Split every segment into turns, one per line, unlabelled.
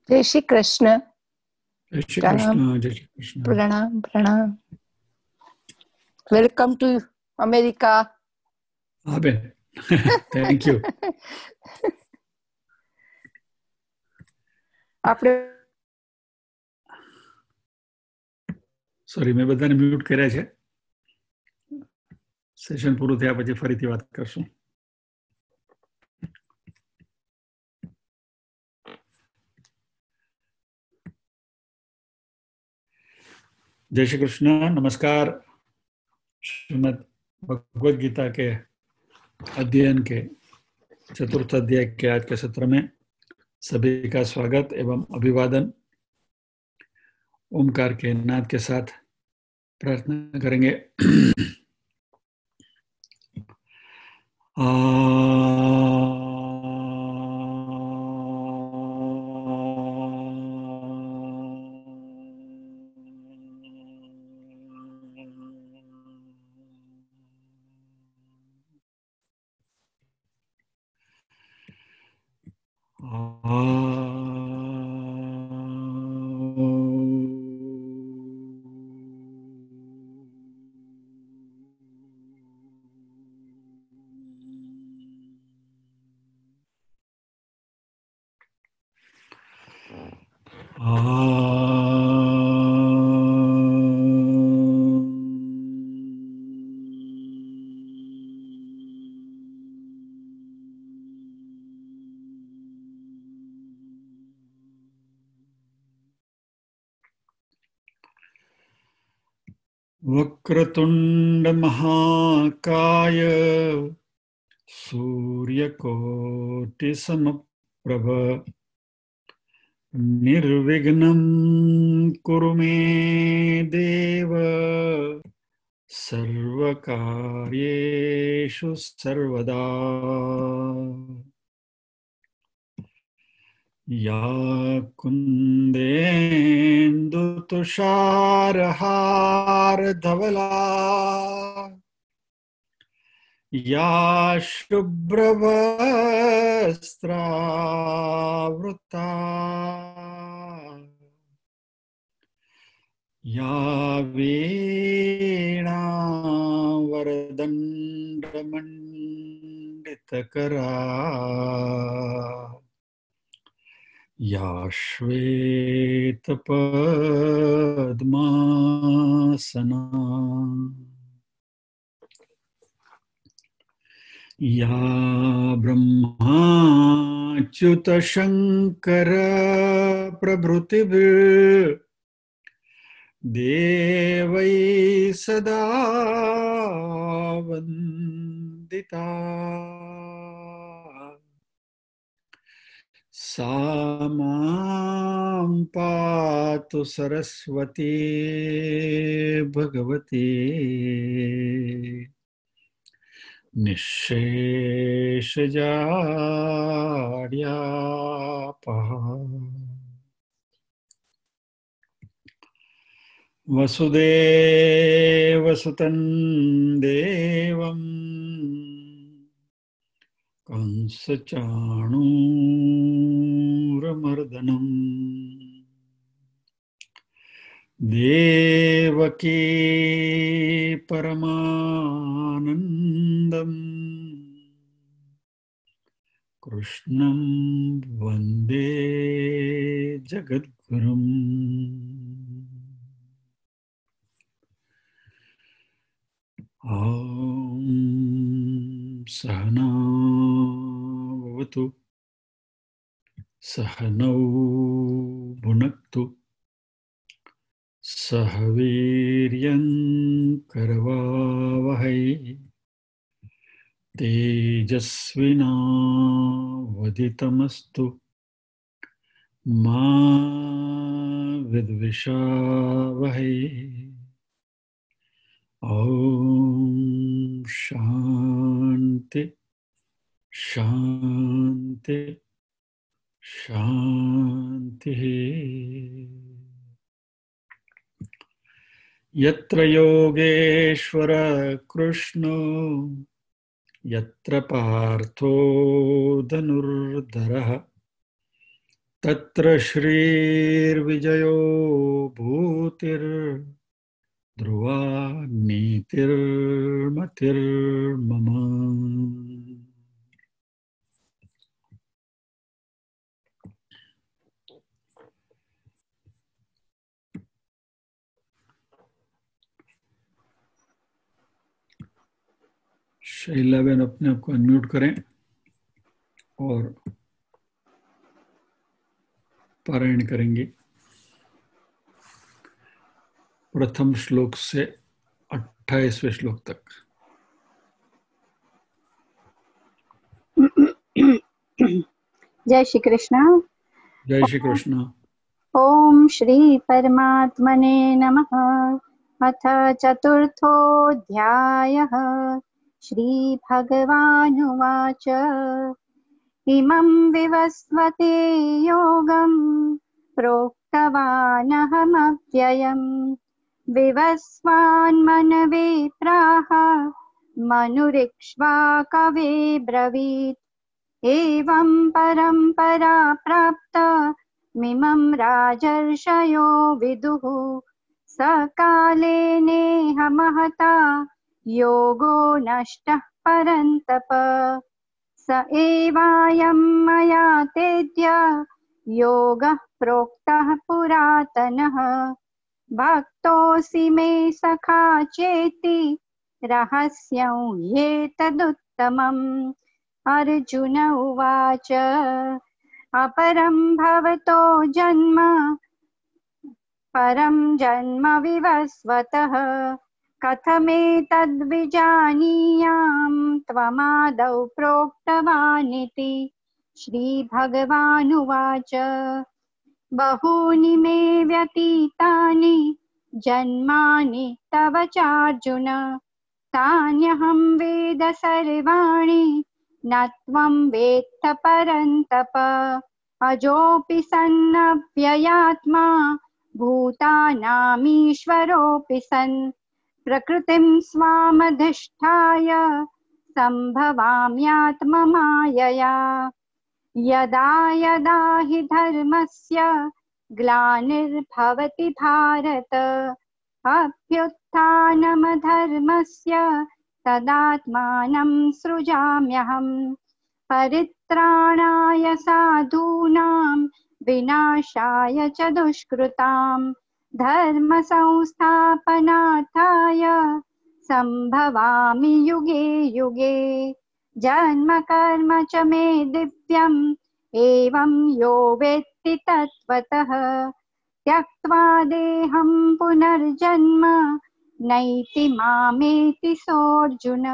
जय श्री कृष्ण।
जय श्री
प्रणाम
कृष्ण। जय श्री कृष्ण।
प्रणाम प्रणाम। Welcome to America.
हाँ बेन, थैंक यू।
આપણે
સોરી, મેં બધાને મ્યુટ કર્યા છે. સેશન પૂરું થયા પછી ફરીથી વાત કરશું. जय श्री कृष्ण, नमस्कार. श्रीमद् भगवद गीता के अध्ययन के चतुर्थ अध्याय के आज के सत्र में सभी का स्वागत एवं अभिवादन. ओमकार के नाद के साथ प्रार्थना करेंगे. वक्रतुंड महाकाय सूर्यकोटि समप्रभ निर्विघ्नं कुरु मे देव सर्वकार्येषु सर्वदा. या कुन्देन्दु तुषारहारधवला या शुभ्रवस्त्रावृता या वीणावरदण्डमण्डितकरा या श्वेतपद्मासना या ब्रह्माच्युतशङ्कर प्रभृतिभिः देवै सदा वन्दिता. सा मां पातु सरस्वती भगवती निःशेषजाड्यापः. वसुदेवसुतं देवं कंसचाणूरमर्दनम् देवकी परमानन्दम् कृष्णं वन्दे जगद्गुरुम्. ॐ सहना भवतु सहनौ भुनक्तु सह वीर्यं करवावहै तेजस्विनावधितमस्तु मा विद्विषावहै. ॐ शान्ति शान्ति शान्तिः. यत्र योगेश्वर कृष्णो यत्र पार्थो धनुर्धरः तत्र श्रीर्विजयो भूतिर्ध्रुवा नीतिर्मतिर्मम। शैलाबेन अपने आप को अनम्यूट करें और पारायण करेंगे प्रथम श्लोक से 28वें श्लोक तक।
जय श्री कृष्ण।
जय श्री कृष्ण।
ओम श्री परमात्मने नमः। अथ चतुर्थोऽध्यायः। श्री भगवानुवाच इमं विवस्वते योगं प्रोक्तवानहमव्ययम् विवस्वान्मनवे प्राह मनुरिक्ष्वाकवे ब्रवीत् एवं परम्परा प्राप्ता मिमं राजर्षयो विदुः सकाले नेह महता योगो नष्टः परन्तप स एवायं मया तेद्य योगः प्रोक्तः पुरातनः भक्तोऽसि मे सखा चेति रहस्यं ह्येतदुत्तमम्। अर्जुन उवाच अपरं भवतो जन्म परं जन्म विवस्वतः कथमेतद्विजानीयां त्वमादौ प्रोक्तवानिति। श्रीभगवानुवाच बहूनि मे व्यतीतानि जन्मानि तव चार्जुन तान्यहं वेद सर्वाणि न त्वं वेत्थ परन्तप अजोऽपि सन्नव्ययात्मा भूतानामीश्वरोऽपि सन् प्रकृतिं स्वामधिष्ठाय सम्भवाम्यात्ममायया यदा यदा हि धर्मस्य ग्लानिर्भवति भारत अभ्युत्थानमधर्मस्य तदात्मानं सृजाम्यहम् परित्राणाय साधूनां विनाशाय च दुष्कृतां धर्म संस्थापनार्थाय संभवामि युगे युगे जन्म कर्म च मे दिव्यम् एवं यो वेत्ति तत्त्वतः त्यक्त्वा देहं पुनर्जन्म नैति मामेति सोऽर्जुन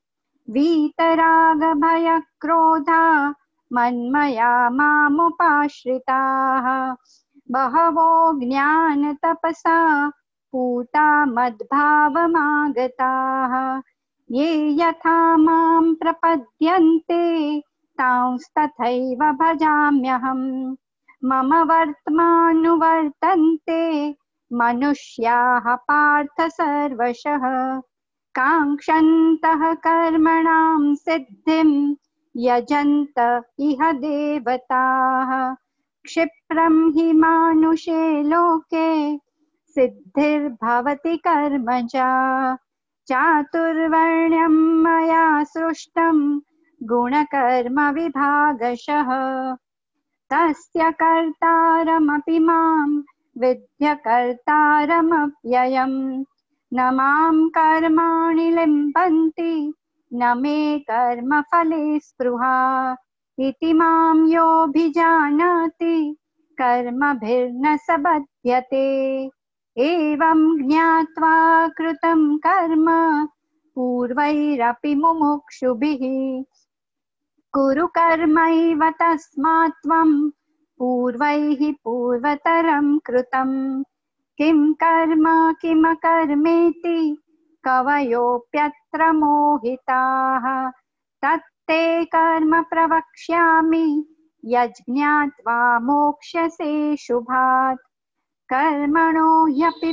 वीतरागभयक्रोधा मन्मया मामुपाश्रिताः बहवो ज्ञानतपसा पूता मद्भावमागताः ये यथा मां प्रपद्यन्ते तांस्तथैव भजाम्यहम् मम वर्त्मानुवर्तन्ते मनुष्याः पार्थ सर्वशः काङ्क्षन्तः कर्मणां सिद्धिं यजन्त इह देवताः क्षिप्रं हि मानुषे लोके सिद्धिर्भवति कर्मजा चातुर्वर्ण्यं मया सृष्टं गुणकर्म विभागशः तस्य कर्तारमपि मां विद्य कर्तारमव्ययम् न मां कर्माणि लिम्पन्ति न मे कर्मफले स्पृहा इति मां योऽभिजानाति कर्मभिर्न स बध्यते एवं ज्ञात्वा कृतं कर्म पूर्वैरपि मुमुक्षुभिः कुरु कर्मैव तस्मात् त्वं पूर्वैः पूर्वतरं कृतं किं कर्म किमकर्मेति कवयोऽप्यत्र मोहिताः तत्ते कर्म प्रवक्ष्यामि यज्ञात्वा मोक्ष्यसे शुभात् कर्मणो ह्यपि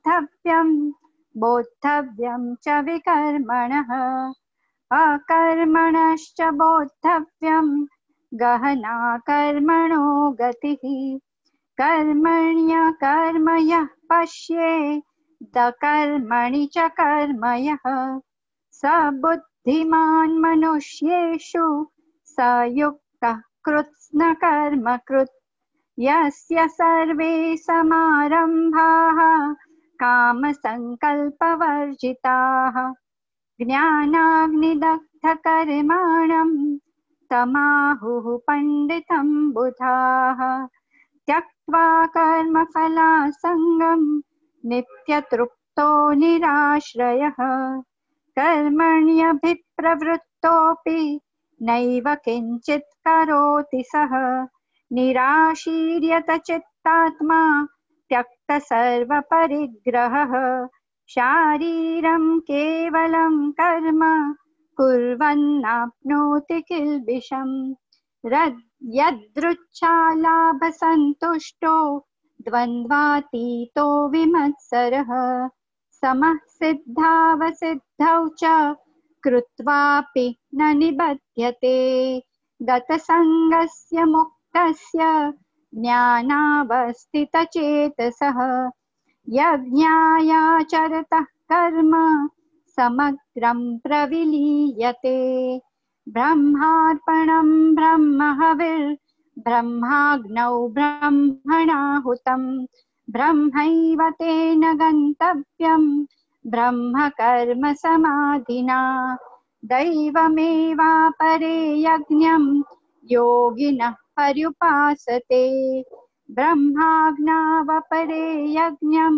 बोद्धव्यं च विकर्मणः अकर्मणश्च बोद्धव्यं गहना कर्मणो गतिः कर्मण्यकर्म यः पश्येत् कर्मणि च कर्म यः स बुद्धिमान् मनुष्येषु स युक्तः कृत्स्नकर्म कृत् यस्य सर्वे समारम्भाः कामसङ्कल्पवर्जिताः ज्ञानाग्निदग्धकर्माणं तमाहुः पण्डितं बुधाः त्यक्त्वा कर्मफलासङ्गं नित्यतृप्तो निराश्रयः कर्मण्यभिप्रवृत्तोऽपि नैव किञ्चित् करोति सः निराशीर्यत चित्तात्मा त्यक्त सर्वपरिग्रहः शारीरं केवलं कर्म कुर्वन्नाप्नोति किल्बिषम् यदृच्छालाभसन्तुष्टो द्वन्द्वातीतो विमत्सरः समः सिद्धावसिद्धौ च कृत्वापि न निबध्यते गतसङ्गस्य मुक्तस्य ज्ञानावस्थितचेतसः यज्ञायाचरतः कर्म समग्रं प्रविलीयते ब्रह्मार्पणं ब्रह्महविर्ब्रह्माग्नौ ब्रह्मणाहुतं ब्रह्मैव तेन गन्तव्यं ब्रह्म कर्म समाधिना दैवमेवापरे यज्ञं योगिनः पर्युपासते ब्रह्माज्ञावपरे यज्ञं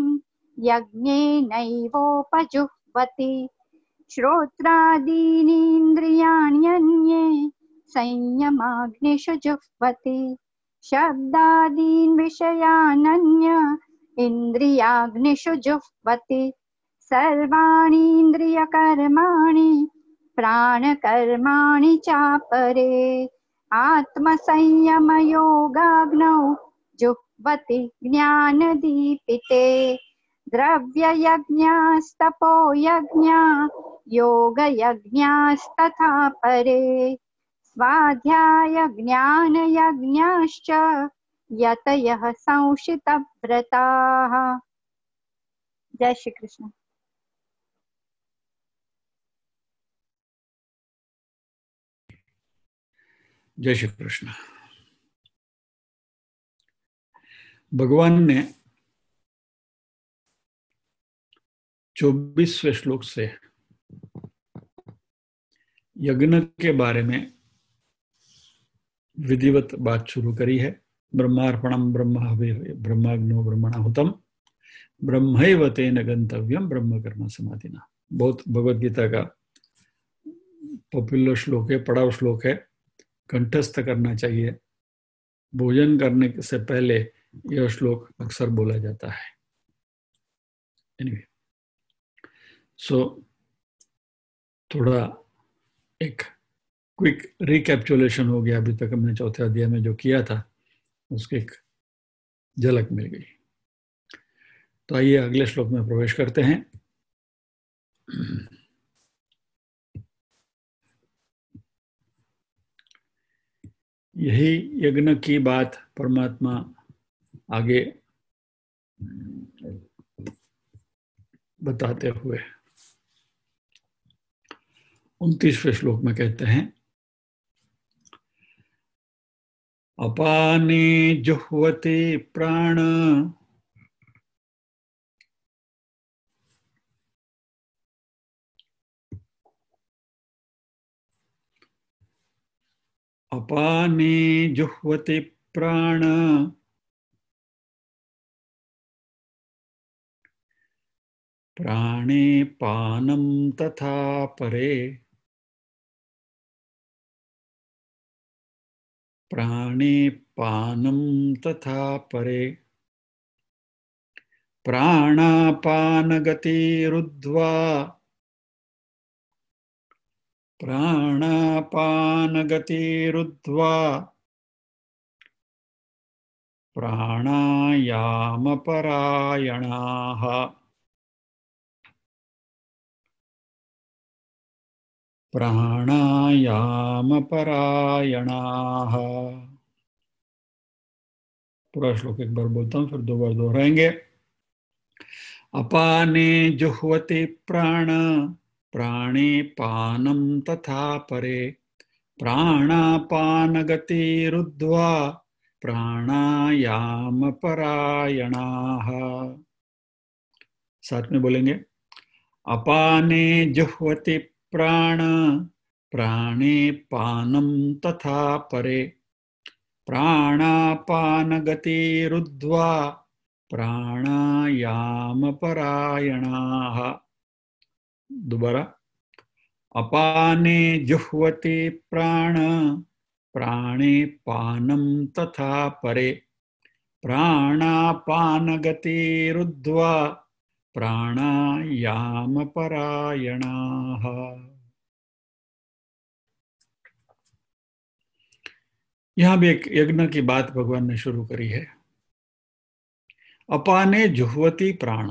यज्ञेनैवोपजुह्वति श्रोत्रादीनीन्द्रियाण्यन्ये संयमाग्निषु जुह्वति शब्दादीन् विषयानन्य इन्द्रियाग्निषु जुह्वति सर्वाणीन्द्रियकर्माणि प्राणकर्माणि चापरे आत्मसंयमयोगाग्नौ जुह्वति ज्ञानदीपिते द्रव्ययज्ञास्तपो यज्ञा योगयज्ञास्तथा परे स्वाध्याय ज्ञानयज्ञाश्च यतयः संशितव्रताः। जय श्री कृष्ण।
जय श्री कृष्ण। भगवान ने 24वें श्लोक से यज्ञ के बारे में विधिवत बात शुरू करी है। ब्रह्मार्पणम ब्रह्माग्नो ब्रह्मणाहुतम ब्रह्मैव तेन गंतव्यम ब्रह्म कर्म समाधिना। बहुत भगवद गीता का पॉपुलर श्लोक है, पढ़ाओ श्लोक है, कंठस्थ करना चाहिए। भोजन करने से पहले यह श्लोक अक्सर बोला जाता है। एनीवे, सो थोड़ा एक क्विक रिकैप्चुलेशन हो गया। अभी तक हमने चौथे अध्याय में जो किया था उसकी एक झलक मिल गई। तो आइए अगले श्लोक में प्रवेश करते हैं। यही यज्ञ की बात परमात्मा आगे बताते हुए 29वें श्लोक में कहते हैं, अपाने जुह्वते प्राण अपाने जुह्वते प्राण प्राणे पानं तथा परे प्राणे पानं तथा परे प्राणापानगतिरुद्ध्वा प्राणापानगतिरुद्ध्वा प्राणायामपरायणाः। प्राणायाम परायणाः। पूरा श्लोक एक बार बोलता हूं, फिर दो बार दोहराएंगे। अपाने जुह्वति प्राण, प्राणे पानं तथा परे, प्राणापानगतिरुद्ध्वा प्राणायाम परायणाः। साथ में बोलेंगे। अपाने जुह्वति प्राण, प्राणे पानं तथा परे, प्राणापानगतिरुद्ध्वा प्राणायाम परायणाः। दोबारा। अपाने जुह्वति प्राण, प्राणे पानं तथा परे, प्राणापानगतिरुद्ध्वा प्राणायाम परायणाः। यहां भी एक यज्ञ की बात भगवान ने शुरू करी है। अपाने जुह्वति प्राण।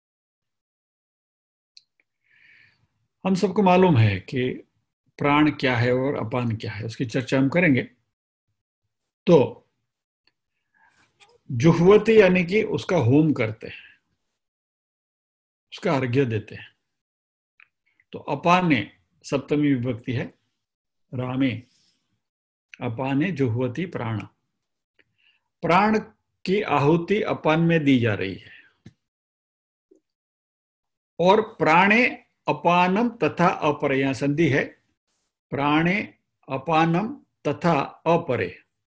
हम सबको मालूम है कि प्राण क्या है और अपान क्या है, उसकी चर्चा हम करेंगे। तो जुह्वति यानी कि उसका होम करते हैं, उसका अर्घ्य देते हैं। तो अपाने सप्तमी विभक्ति है, रामे। अपाने जुह्वति प्राण। प्राण की आहुति अपान में दी जा रही है। और प्राणे अपानम तथा अपरे, यहां संधि है। प्राणे अपानम तथा अपरे।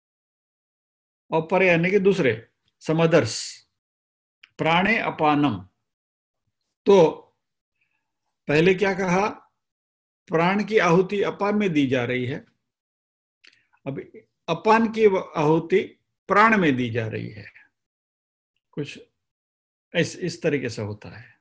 अपरे यानी कि दूसरे, सम अदर्स। प्राणे अपानम। तो पहले क्या कहा? प्राण की आहुति अपान में दी जा रही है। अब अपान की आहुति प्राण में दी जा रही है। कुछ इस तरीके से होता है।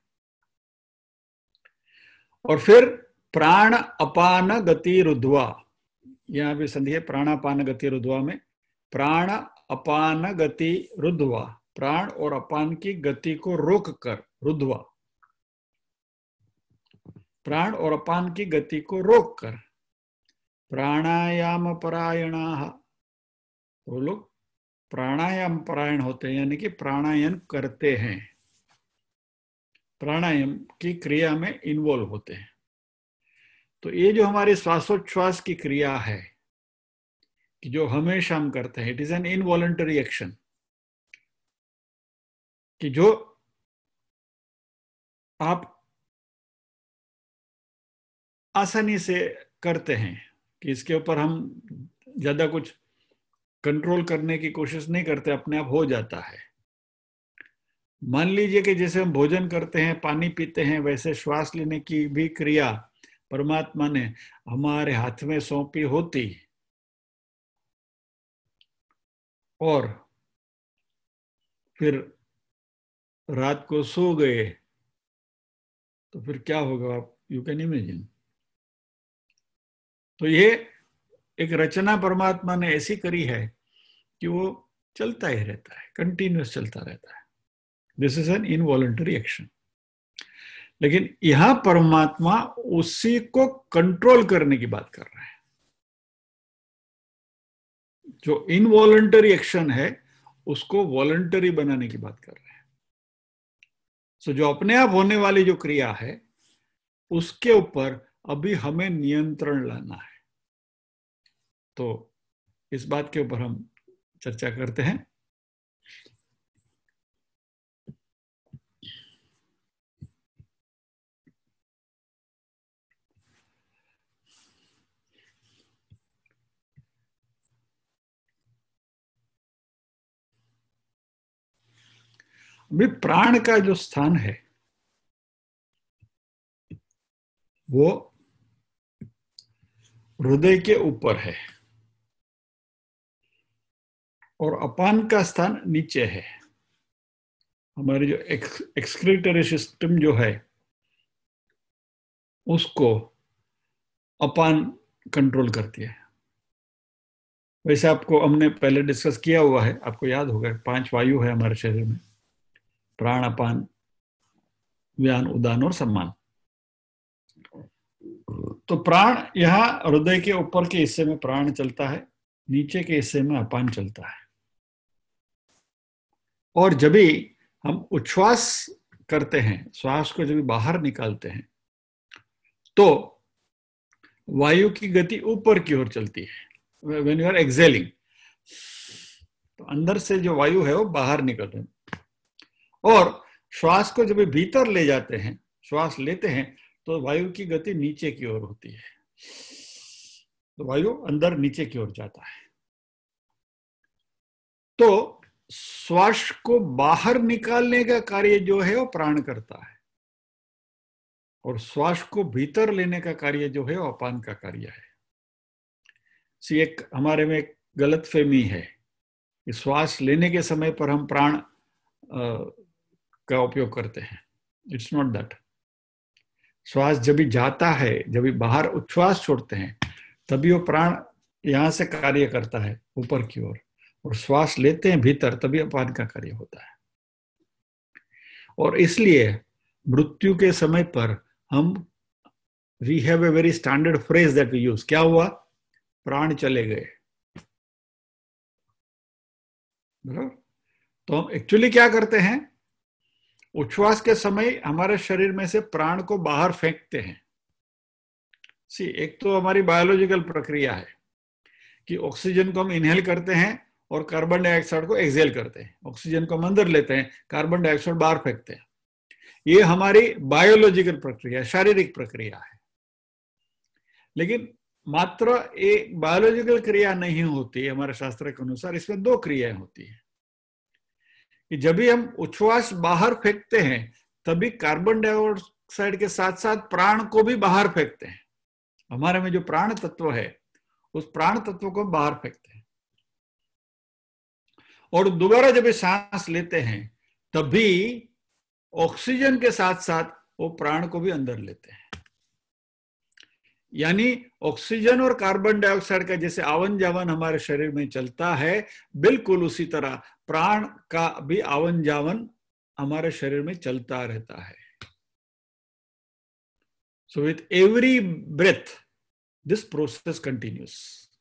और फिर प्राण अपान गति रुद्ध्वा, यहां भी संधि है। प्राणापान गति रुद्ध्वा में प्राण अपान गति रुद्ध्वा, प्राण और अपान की गति को रोक कर, रुद्ध्वा, प्राण और अपान की गति को रोक कर प्राणायाम परायणाः। वो लोग प्राणायाम परायण होते हैं, यानी कि प्राणायाम करते हैं, प्राणायाम की क्रिया में इन्वॉल्व होते हैं। तो ये जो हमारे श्वासोच्छ्वास की क्रिया है कि जो हमेशा हम करते हैं, it is an involuntary action, कि जो आप आसानी से करते हैं, कि इसके ऊपर हम ज्यादा कुछ कंट्रोल करने की कोशिश नहीं करते, अपने आप हो जाता है। मान लीजिए कि जैसे हम भोजन करते हैं, पानी पीते हैं, वैसे श्वास लेने की भी क्रिया परमात्मा ने हमारे हाथ में सौंपी होती, और फिर रात को सो गए तो फिर क्या होगा, आप यू कैन इमेजिन। तो ये एक रचना परमात्मा ने ऐसी करी है कि वो चलता ही रहता है, कंटिन्यूअस चलता रहता है। This is an involuntary action. लेकिन यहां परमात्मा उसी को कंट्रोल करने की बात कर रहा है। जो इनवॉलंटरी एक्शन है उसको वॉलंटरी बनाने की बात कर रहे हैं। सो जो अपने आप होने वाली जो क्रिया है उसके ऊपर अभी हमें नियंत्रण लाना है। तो इस बात के ऊपर हम चर्चा करते हैं। अभी प्राण का जो स्थान है वो हृदय के ऊपर है, और अपान का स्थान नीचे है। हमारी जो एक्सक्रीटरी सिस्टम जो है उसको अपान कंट्रोल करती है। वैसे आपको हमने पहले डिस्कस किया हुआ है, आपको याद होगा 5 वायु है हमारे शरीर में, प्राण, अपान, व्यान, उदान और सम्मान। तो प्राण यहाँ हृदय के ऊपर के हिस्से में प्राण चलता है, नीचे के हिस्से में अपान चलता है। और जब भी हम उच्छ्वास करते हैं, श्वास को जब भी बाहर निकालते हैं, तो वायु की गति ऊपर की ओर चलती है। व्हेन यू आर एक्सेलिंग, तो अंदर से जो वायु है वो बाहर निकल रही है। और श्वास को जब भीतर ले जाते हैं, श्वास लेते हैं, तो वायु की गति नीचे की ओर होती है, तो वायु अंदर नीचे की ओर जाता है। तो श्वास को बाहर निकालने का कार्य जो है वो प्राण करता है, और श्वास को भीतर लेने का कार्य जो है वो अपान का कार्य है। एक हमारे में एक गलतफहमी है कि श्वास लेने के समय पर हम प्राण का उपयोग करते हैं। It's not that. श्वास जब भी जाता है, जब भी बाहर उच्छ्वास छोड़ते हैं, तभी वो प्राण यहां से कार्य करता है ऊपर की ओर, और श्वास लेते हैं भीतर, तभी अपान का कार्य होता है। और इसलिए मृत्यु के समय पर हम we have a very standard phrase that we use. क्या हुआ? प्राण चले गए। बराबर? तो हम एक्चुअली क्या करते हैं? उच्छ्वास के समय हमारे शरीर में से प्राण को बाहर फेंकते हैं। एक तो हमारी बायोलॉजिकल प्रक्रिया है कि ऑक्सीजन को हम इनहेल करते हैं और कार्बन डाइऑक्साइड को एक्सहेल करते हैं। ऑक्सीजन को हम अंदर लेते हैं, कार्बन डाइऑक्साइड बाहर फेंकते हैं। ये हमारी बायोलॉजिकल प्रक्रिया, शारीरिक प्रक्रिया है। लेकिन मात्र एक बायोलॉजिकल क्रिया नहीं होती है हमारे शास्त्र के अनुसार, इसमें दो क्रियाएं होती है कि जब भी हम उच्छ्वास बाहर फेंकते हैं, तभी कार्बन डाइऑक्साइड के साथ साथ प्राण को भी बाहर फेंकते हैं। हमारे में जो प्राण तत्व है, उस प्राण तत्व को बाहर फेंकते हैं। और दोबारा जब सांस लेते हैं, तभी ऑक्सीजन के साथ साथ वो प्राण को भी अंदर लेते हैं। यानी ऑक्सीजन और कार्बन डाइऑक्साइड का जैसे आवन जावन हमारे शरीर में चलता है, बिल्कुल उसी तरह प्राण का भी आवन जावन हमारे शरीर में चलता रहता है। So with every breath, this process continues.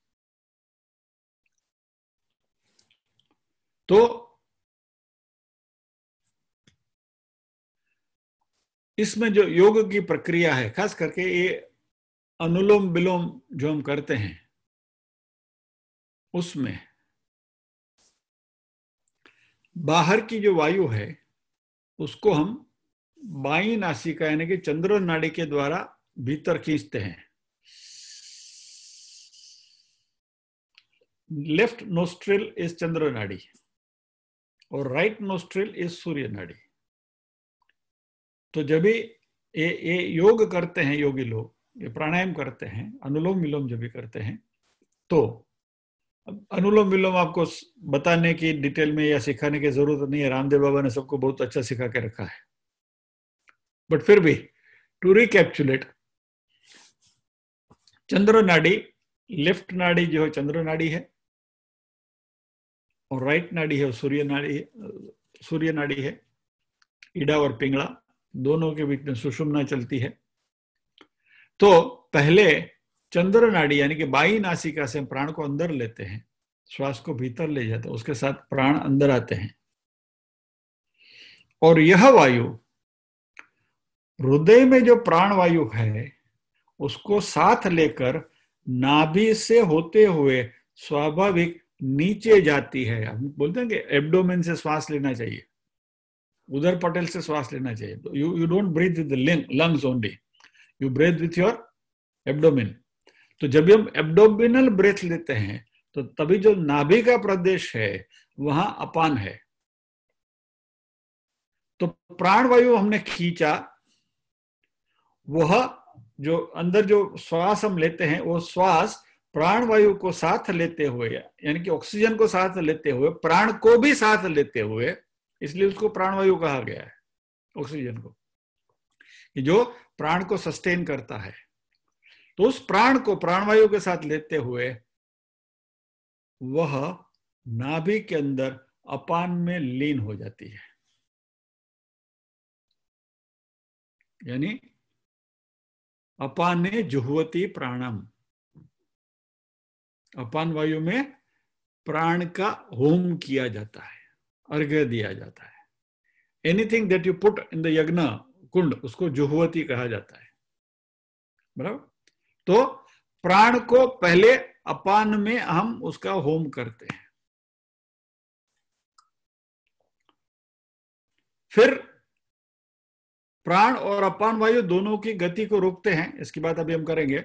तो इसमें जो योग की प्रक्रिया है, खास करके ये अनुलोम विलोम जो हम करते हैं, उसमें बाहर की जो वायु है उसको हम बाई नासिका यानी कि चंद्र नाड़ी के द्वारा भीतर खींचते हैं। लेफ्ट नोस्ट्रिल इज चंद्र नाड़ी और राइट नोस्ट्रिल इज सूर्य नाड़ी। तो जब भी ये योग करते हैं योगी लोग, ये प्राणायाम करते हैं, अनुलोम विलोम जब भी करते हैं, तो अनुलोम विलोम आपको बताने की डिटेल में या सिखाने की जरूरत नहीं है, रामदेव बाबा ने सबको बहुत अच्छा सिखा के रखा है। बट फिर भी टू रिकैप्चुलेट, चंद्र नाड़ी, लेफ्ट नाड़ी जो है चंद्र नाड़ी है, और राइट नाड़ी है सूर्य नाड़ी है। ईडा और पिंगला दोनों के बीच में सुषुम्ना चलती है। तो पहले चंद्र नाड़ी यानी कि बाई नासिका से प्राण को अंदर लेते हैं, श्वास को भीतर ले जाते हैं, उसके साथ प्राण अंदर आते हैं, और यह वायु हृदय में जो प्राण वायु है उसको साथ लेकर नाभि से होते हुए स्वाभाविक नीचे जाती है। हम बोलते हैं कि एब्डोमेन से श्वास लेना चाहिए, उदर पटेल से श्वास लेना चाहिए। You don't breathe with the lungs only, you breathe with your abdomen. तो जब हम एब्डोमिनल ब्रेथ लेते हैं, तो तभी जो नाभि का प्रदेश है वहां अपान है। तो प्राण वायु हमने खींचा, वह जो अंदर जो श्वास हम लेते हैं, वो श्वास प्राण वायु को साथ लेते हुए, यानी कि ऑक्सीजन को साथ लेते हुए, प्राण को भी साथ लेते हुए, इसलिए उसको प्राण वायु कहा गया है, ऑक्सीजन को, जो प्राण को सस्टेन करता है। तो उस प्राण को प्राणवायु के साथ लेते हुए वह नाभि के अंदर अपान में लीन हो जाती है। यानी अपाने जुह्वति प्राणम, अपान वायु में प्राण का होम किया जाता है, अर्घ्य दिया जाता है। Anything that you put in the yajna kund उसको जुह्वति कहा जाता है, बराबर। तो प्राण को पहले अपान में हम उसका होम करते हैं, फिर प्राण और अपान वायु दोनों की गति को रोकते हैं। इसकी बात अभी हम करेंगे।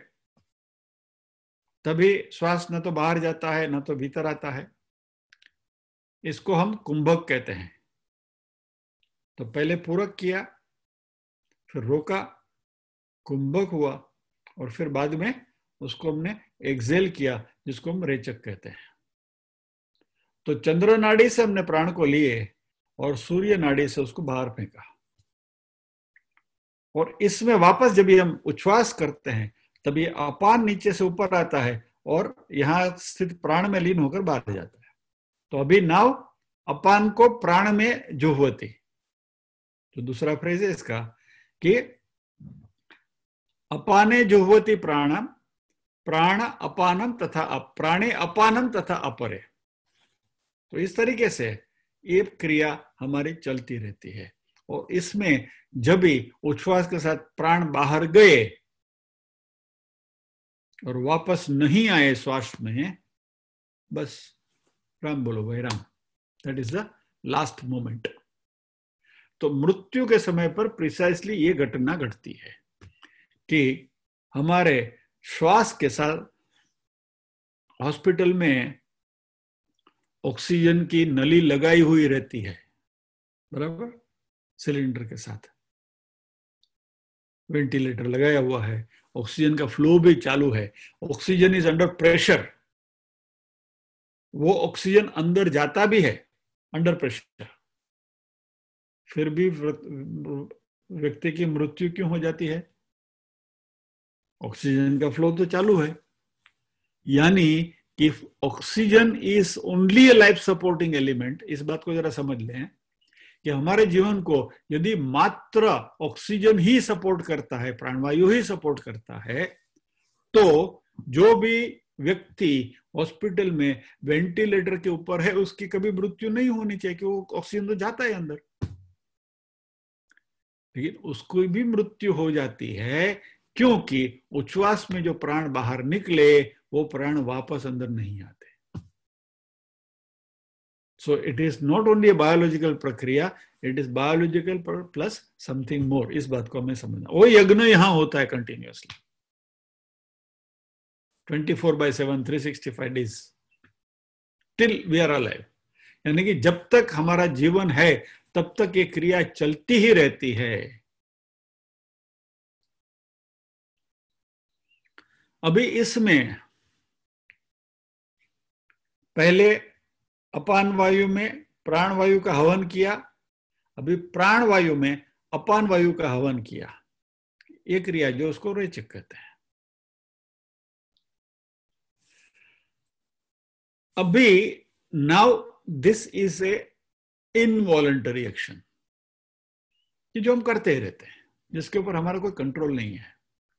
तभी श्वास न तो बाहर जाता है न तो भीतर आता है। इसको हम कुंभक कहते हैं। तो पहले पूरक किया, फिर रोका, कुंभक हुआ, और फिर बाद में उसको हमने एक्सेल किया, जिसको हम रेचक कहते हैं। तो चंद्र नाड़ी से हमने प्राण को लिए और सूर्य नाड़ी से उसको बाहर फेंका, और इसमें वापस जब हम उच्छ्वास करते हैं तब ये अपान नीचे से ऊपर आता है और यहां स्थित प्राण में लीन होकर बाहर जाता है। तो अभी नाव अपान को प्राण में जुह्वति। तो दूसरा फ्रेज है इसका कि अपाने जुह्वति प्राणम, प्राण अपानम तथा प्राणे अपानम तथा अपरे। तो इस तरीके से ये क्रिया हमारी चलती रहती है। और इसमें जब भी उच्छ्वास के साथ प्राण बाहर गए और वापस नहीं आए श्वास में, बस राम बोलो भाई Ram, that is the last moment. तो मृत्यु के समय पर प्रिसाइसली ये घटना घटती है कि हमारे श्वास के साथ हॉस्पिटल में ऑक्सीजन की नली लगाई हुई रहती है, बराबर, सिलेंडर के साथ वेंटिलेटर लगाया हुआ है, ऑक्सीजन का फ्लो भी चालू है, ऑक्सीजन इज अंडर प्रेशर। वो ऑक्सीजन अंदर जाता भी है अंडर प्रेशर, फिर भी व्यक्ति की मृत्यु क्यों हो जाती है? ऑक्सीजन का फ्लो तो चालू है। यानी कि oxygen is only a life supporting element. इस बात को जरा समझ लें कि हमारे जीवन को यदि मात्र ऑक्सीजन ही सपोर्ट करता है, प्राणवायु ही सपोर्ट करता है, तो जो भी व्यक्ति हॉस्पिटल में वेंटिलेटर के ऊपर है उसकी कभी मृत्यु नहीं होनी चाहिए, कि वो ऑक्सीजन तो जाता है अंदर। लेकिन उसको भी मृत्यु हो जाती है क्योंकि उच्छ्वास में जो प्राण बाहर निकले वो प्राण वापस अंदर नहीं आते। So it is not only a biological प्रक्रिया, it is biological plus something more। इस बात को हमें समझना। वो यज्ञ यहां होता है continuously 24/7 365 days till we are alive। यानी कि जब तक हमारा जीवन है तब तक ये क्रिया चलती ही रहती है। अभी इसमें पहले अपान वायु में प्राण वायु का हवन किया, अभी प्राण वायु में अपान वायु का हवन किया। ये क्रिया जो उसको रेचक कहते हैं। अभी now this is a involuntary action, कि जो हम करते ही रहते हैं, जिसके ऊपर हमारा कोई कंट्रोल नहीं है।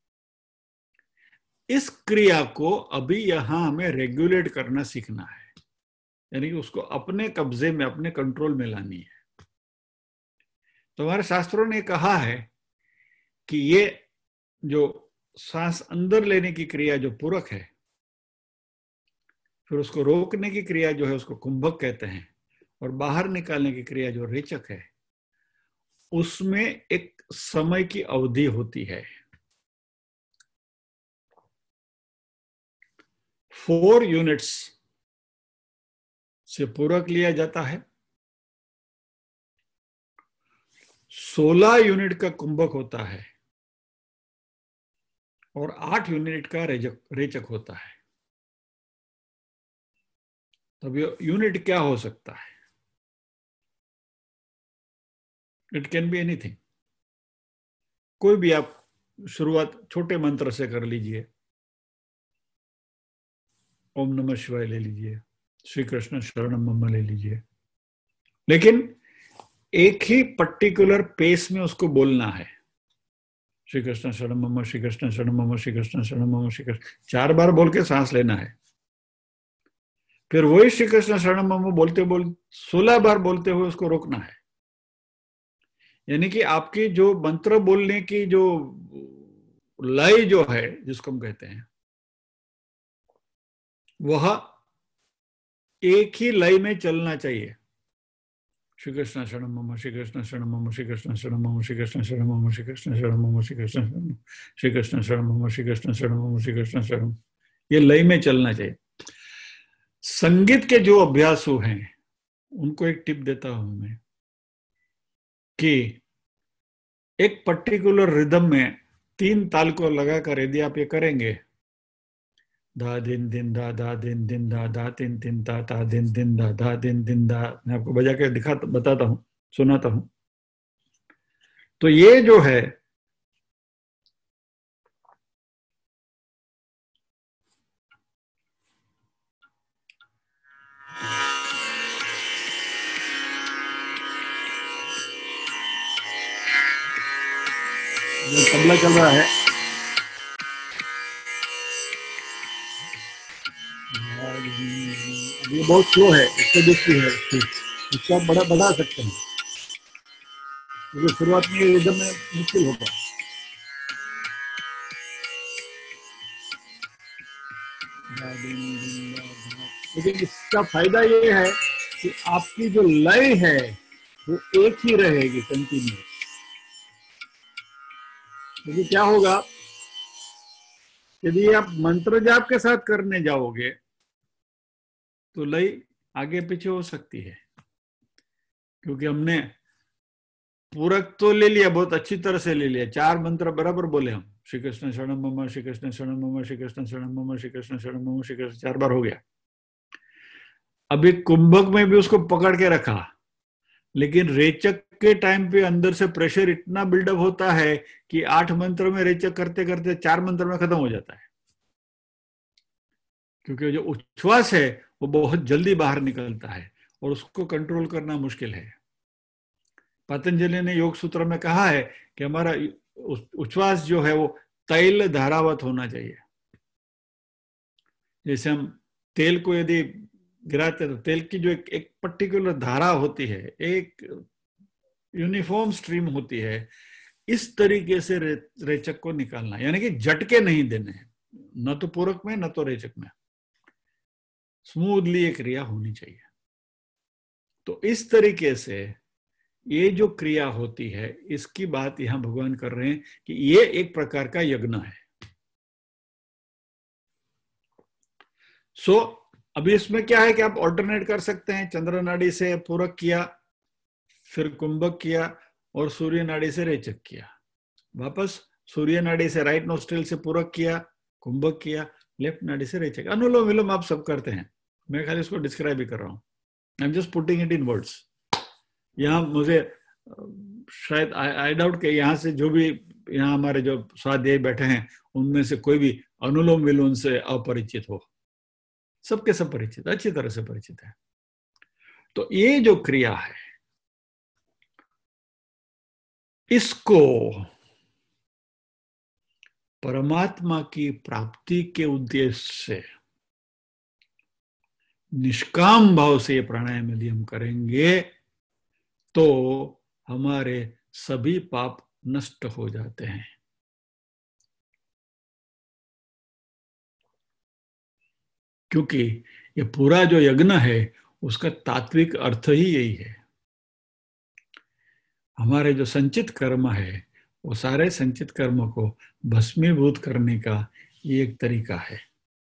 इस क्रिया को अभी यहां हमें रेगुलेट करना सीखना है, यानी कि उसको अपने कब्जे में, अपने कंट्रोल में लानी है। तो हमारे शास्त्रों ने कहा है कि ये जो सांस अंदर लेने की क्रिया जो पूरक है, फिर उसको रोकने की क्रिया जो है उसको कुंभक कहते हैं, और बाहर निकालने की क्रिया जो रेचक है, उसमें एक समय की अवधि होती है। 4 यूनिट्स से पूरक लिया जाता है, 16 यूनिट का कुंभक होता है, और 8 यूनिट का रेचक होता है। तब ये यूनिट क्या हो सकता है? It can be anything. कोई भी आप शुरुआत छोटे मंत्र से कर लीजिए, ओम नमः शिवाय ले लीजिए, श्री कृष्ण शरणम मम ले लीजिए, लेकिन एक ही पर्टिकुलर पेस में उसको बोलना है। श्री कृष्ण शरणम मम, श्री कृष्ण शरणम मम, श्री कृष्ण शरणम मम, श्री कृष्ण 4 बार बोल के सांस लेना है। फिर वही श्री कृष्ण शरणम मम बोलते 16 बार बोलते हुए उसको रोकना है। यानी कि आपकी जो मंत्र बोलने की जो लय जो है, जिसको हम कहते हैं, वह एक ही लय में चलना चाहिए। श्री कृष्ण शरणम मम, श्री कृष्ण शरणम मम, श्री कृष्ण शरणम मम, श्री कृष्ण शरणम मम, श्री कृष्ण शरणम मम, श्री कृष्ण शरणम, श्री कृष्ण शरणम मम, श्री कृष्ण शरणम मम, श्री कृष्ण शरणम, ये लय में चलना चाहिए। संगीत के जो अभ्यासु हैं उनको एक टिप देता हूं मैं कि एक पर्टिकुलर रिदम में 3 ताल को लगाकर यदि आप ये करेंगे, धा दिन दिन धा धा दिन दिन धा धा तीन तीन ता ता दिन दिन धा धा दिन दिन धा, मैं आपको बजा के बताता हूं, सुनाता हूं। तो ये जो है जो तबला चल रहा है, ये बहुत स्लो है, इससे भी है, इसको आप बढ़ा सकते हैं, क्योंकि शुरुआत में रिदम में मुश्किल होगा। लेकिन इसका फायदा ये है कि आपकी जो लय है वो एक ही रहेगी कंटिन्यू। क्योंकि क्या होगा, यदि आप मंत्र जाप के साथ करने जाओगे तो लय आगे पीछे हो सकती है, क्योंकि हमने पूरक तो ले लिया, बहुत अच्छी तरह से ले लिया, 4 मंत्र बराबर बोले हम, श्री कृष्ण शरणम मम, श्री कृष्ण शरणम मम, श्री कृष्ण शरणम मम, श्री कृष्ण शरणम मम, श्री कृष्ण 4 बार हो गया। अभी कुंभक में भी उसको पकड़ के रखा, लेकिन रेचक के टाइम पे अंदर से प्रेशर इतना बिल्डअप होता है कि 8 मंत्र में रेचक करते करते 4 मंत्र में खत्म हो जाता है, क्योंकि जो उच्छ्वास है वो बहुत जल्दी बाहर निकलता है और उसको कंट्रोल करना मुश्किल है। पतंजलि ने योग सूत्र में कहा है कि हमारा उच्छ्वास जो है वो तैल धारावत होना चाहिए। जैसे हम तेल को यदि गिराते तो तेल की जो एक पर्टिकुलर धारा होती है, एक यूनिफॉर्म स्ट्रीम होती है, इस तरीके से रेचक को निकालना, यानी कि झटके नहीं देने हैं, न तो पूरक में न तो रेचक में, स्मूथली ये क्रिया होनी चाहिए। तो इस तरीके से ये जो क्रिया होती है, इसकी बात यहां भगवान कर रहे हैं कि ये एक प्रकार का यज्ञ है। अभी इसमें क्या है कि आप ऑल्टरनेट कर सकते हैं, चंद्र नाड़ी से पूरक किया, फिर कुंभक किया, और सूर्य नाड़ी से रेचक किया, वापस सूर्य नाड़ी से राइट नोस्ट्रिल से पूरक किया, कुंभक किया, लेफ्ट नाड़ी से रेचक। अनुलोम विलोम आप सब करते हैं, मैं खाली इसको डिस्क्राइब भी कर रहा हूं, I am just putting it in words. यहाँ मुझे शायद आई डाउट के यहाँ से जो भी यहाँ हमारे जो स्वाध्यायी बैठे हैं उनमें से कोई भी अनुलोम विलोम से अपरिचित हो, सबके सब परिचित, अच्छी तरह से परिचित है। तो ये जो क्रिया है, इसको परमात्मा की प्राप्ति के उद्देश्य से निष्काम भाव से प्राणायाम यदि हम करेंगे तो हमारे सभी पाप नष्ट हो जाते हैं। क्योंकि ये पूरा जो यज्ञ है उसका तात्विक अर्थ ही यही है। हमारे जो संचित कर्म है वो सारे संचित कर्म को भस्मीभूत करने का ये एक तरीका है।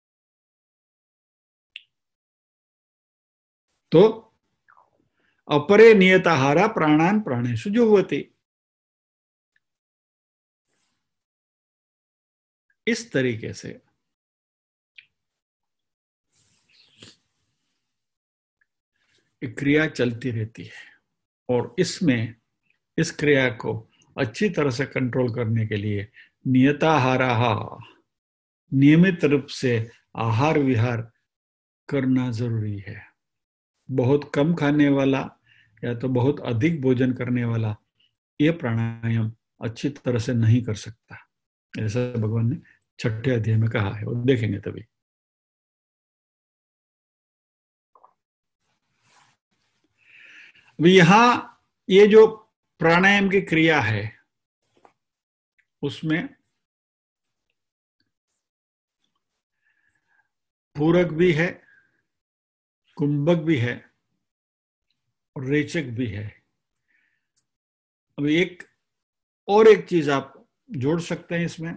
तो अपरे नियताहारा प्राणान प्राणेषु जुह्वति, इस तरीके से क्रिया चलती रहती है। और इसमें इस क्रिया को अच्छी तरह से कंट्रोल करने के लिए नियताहारा, नियमित रूप से आहार विहार करना जरूरी है। बहुत कम खाने वाला या तो बहुत अधिक भोजन करने वाला ये प्राणायाम अच्छी तरह से नहीं कर सकता, ऐसा भगवान ने 6ठे अध्याय में कहा है, वो देखेंगे तभी। अभी यहां ये जो प्राणायाम की क्रिया है उसमें पूरक भी है, कुंभक भी है और रेचक भी है। अब एक चीज आप जोड़ सकते हैं इसमें,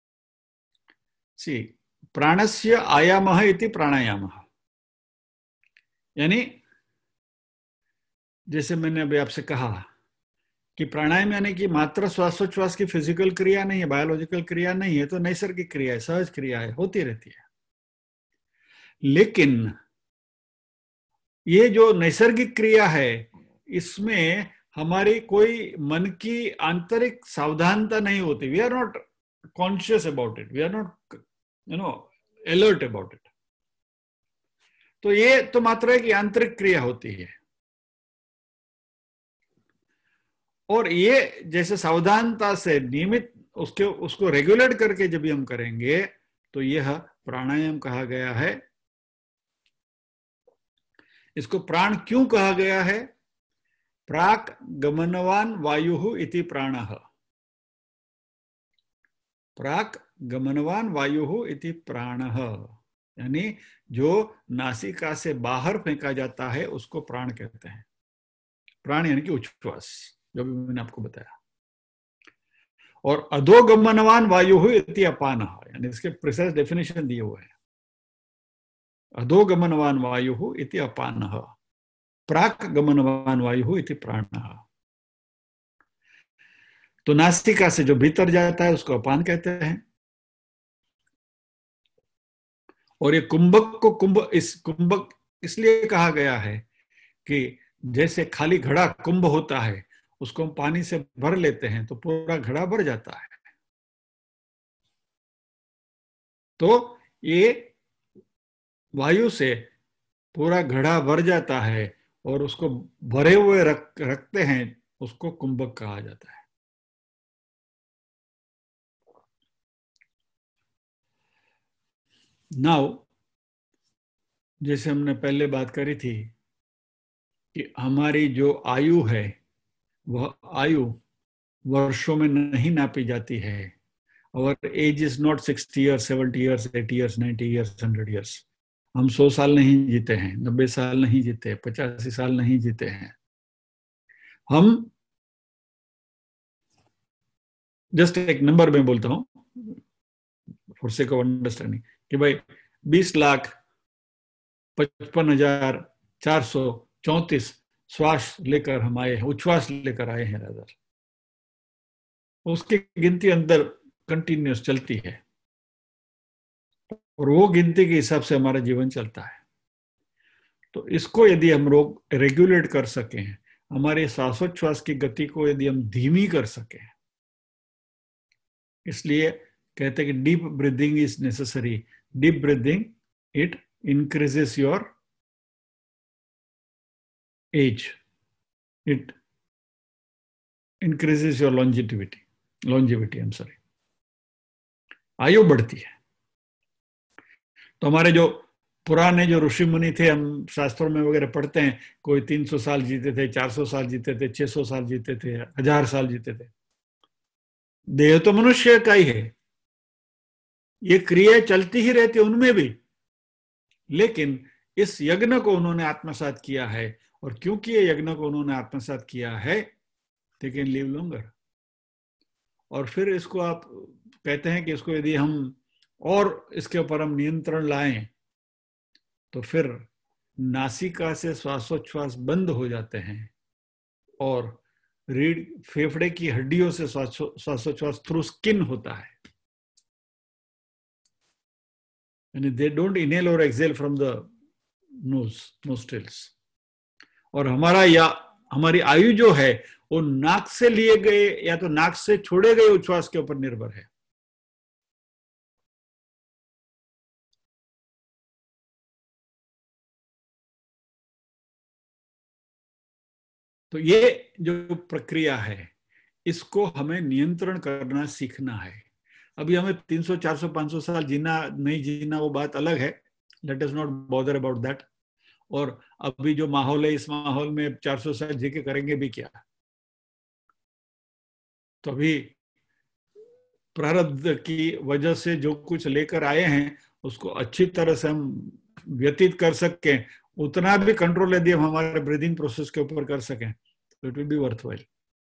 सी प्राणस्य आयामः इति प्राणायामः, यानी जैसे मैंने अभी आपसे कहा कि प्राणायाम यानी कि मात्र श्वासोच्छ्वास की फिजिकल क्रिया नहीं है, बायोलॉजिकल क्रिया नहीं है, तो नैसर्गिक क्रिया है, सहज क्रिया है, होती रहती है। लेकिन ये जो नैसर्गिक क्रिया है इसमें हमारी कोई मन की आंतरिक सावधानता नहीं होती। We are not conscious about it, we are not alert about it. तो ये तो मात्र एक आंतरिक क्रिया होती है, और ये जैसे सावधानता से नियमित उसको रेगुलेट करके जब हम करेंगे तो यह प्राणायाम कहा गया है। इसको प्राण क्यों कहा गया है? प्राक गमनवान वायु इति प्राणः, प्राक गमनवान वायु इति प्राणः, यानी जो नासिका से बाहर फेंका जाता है उसको प्राण कहते हैं। प्राण यानी कि उच्छ्वास, जो भी मैंने आपको बताया। और अधोगमनवान वायु इति अपानः, यानी इसके प्रिसाइज डेफिनेशन दिए हुए हैं। अधोगमनवान वायु इति अपानः, प्राक गमनवान वायु इति प्राणः। तो नासिका से जो भीतर जाता है उसको अपान कहते हैं। और ये कुंभक को कुंभक इसलिए कहा गया है कि जैसे खाली घड़ा कुंभ होता है, उसको हम पानी से भर लेते हैं तो पूरा घड़ा भर जाता है। तो ये वायु से पूरा घड़ा भर जाता है और उसको भरे हुए रखते हैं, उसको कुंभक कहा जाता है। नाउ जैसे हमने पहले बात करी थी कि हमारी जो आयु है वह आयु वर्षों में नहीं नापी जाती है। और age is not 60 years, 70 years, 80 years, 90 years, 100 years. हम 100 साल नहीं जीते हैं, 90 साल नहीं जीते, 85 साल नहीं जीते हैं। हम जस्ट एक नंबर में बोलता हूं फॉर सेक ऑफ अंडरस्टैंडिंग कि भाई 20,55,434 श्वास लेकर हम आए हैं, उच्छ्वास लेकर आए हैं रादर। उसकी गिनती अंदर कंटिन्यूस चलती है और वो गिनती के हिसाब से हमारा जीवन चलता है। तो इसको यदि हम लोग रेगुलेट कर सकें, हमारे श्वासोच्छ्वास की गति को यदि हम धीमी कर सकें, इसलिए कहते हैं कि deep breathing is necessary. Deep breathing it increases your age, it increases your longevity I am sorry, आयु बढ़ती है। तो हमारे जो पुराने जो ऋषि मुनि थे, हम शास्त्रों में वगैरह पढ़ते हैं, कोई 300 साल जीते थे, 400 साल जीते थे, 600 साल जीते थे, 1000 साल जीते थे। देह तो मनुष्य का ही है, ये क्रिया चलती ही रहती है उनमें भी, लेकिन इस यज्ञ को उन्होंने आत्मसात किया है। और क्योंकि ये यज्ञ को उन्होंने आत्मसात किया है, दे कैन लिव लॉन्गर। और फिर इसको आप कहते हैं कि इसको यदि हम और इसके ऊपर हम नियंत्रण लाएं तो फिर नासिका से श्वासोच्छ्वास बंद हो जाते हैं और रीढ़ फेफड़े की हड्डियों से श्वासोच्छ्वास थ्रू स्किन होता है, यानी दे डोंट इनहेल और एक्सेल फ्रॉम द नोस्ट्रिल्स। और हमारी आयु जो है वो नाक से लिए गए या तो नाक से छोड़े गए उच्छ्वास के ऊपर निर्भर है। तो ये जो प्रक्रिया है इसको हमें नियंत्रण करना सीखना है। अभी हमें 300 400 500 साल जीना नहीं जीना वो बात अलग है, let us not bother about that. और अभी जो माहौल है, इस माहौल में 400 साल जी के करेंगे भी क्या? तो अभी प्रारब्ध की वजह से जो कुछ लेकर आए हैं उसको अच्छी तरह से हम व्यतीत कर सकें, उतना भी कंट्रोल यदि हम हमारे ब्रीदिंग प्रोसेस के ऊपर कर सकें तो इट विल बी वर्थवाइल।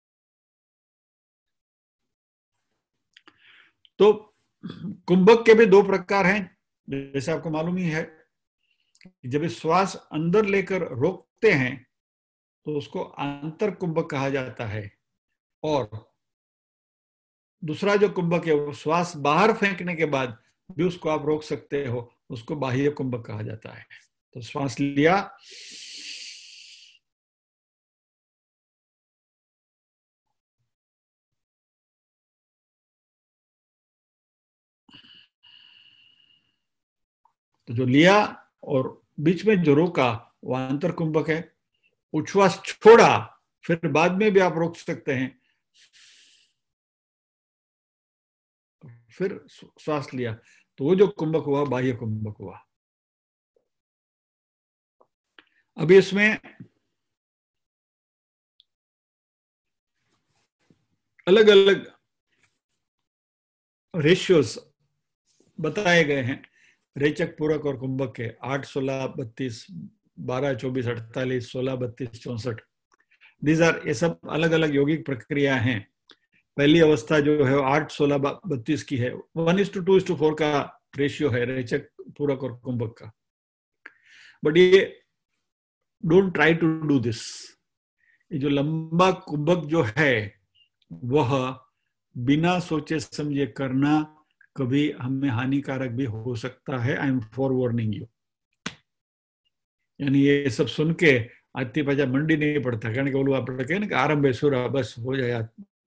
तो कुंभक के भी दो प्रकार हैं, जैसे आपको मालूम ही है। जब इस श्वास अंदर लेकर रोकते हैं तो उसको आंतर कुंभक कहा जाता है, और दूसरा जो कुंभक है वो श्वास बाहर फेंकने के बाद भी उसको आप रोक सकते हो, उसको बाह्य कुंभक कहा जाता है। तो श्वास लिया, तो जो लिया और बीच में जो रोका वो आंतर कुंभक है। उच्छ्वास छोड़ा, फिर बाद में भी आप रोक सकते हैं, फिर श्वास लिया, तो वो जो कुंभक हुआ बाह्य कुंभक हुआ। अभी इसमें अलग अलग रेशियोज बताए गए हैं रेचक, पूरक और कुंभक के। 8, 16, 32, 12, 24, 48, 16, 32, 64। दीज आर, ये सब अलग अलग यौगिक प्रक्रिया हैं। पहली अवस्था जो है 8, 16, 32 की है। 1:2:4 का रेशियो है रेचक, पूरक और कुंभक का। बट ये don't try to do this. ये जो लंबा कुंभक जो है वह बिना सोचे समझे करना कभी हमें हानिकारक भी हो सकता है। I am for warning you. यानी ये सब सुन के आती पाजा मंडी नहीं पड़ता, कारण के बोलूँ આપણે કહે ને કે આરંભે સુરા બસ हो जाए।